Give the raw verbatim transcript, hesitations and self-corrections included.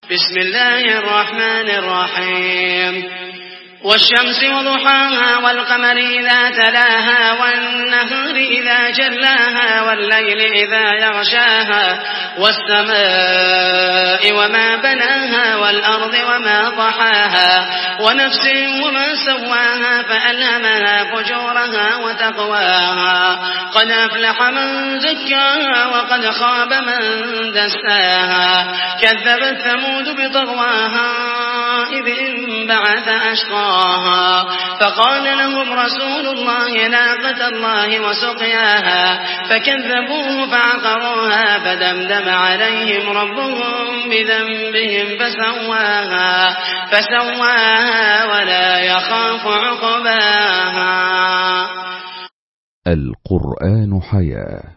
بسم الله الرحمن الرحيم والشمس وضحاها والقمر إذا تلاها والنهار إذا جلاها والليل إذا يغشاها والسماء وما بناها والأرض وما طحاها ونفس وما سواها فألهمها فجورها وتقواها قد أفلح من زكاها وقد خاب من دساها كذبت ثمود بطغواها إذ انبعث أشقاها فقال لهم رسول الله ناقة الله وسقياها فكذبوه فعقروها فدمدم عليهم ربهم بذنبهم فسواها فسواها ولا يخاف عقباها. القرآن حياة.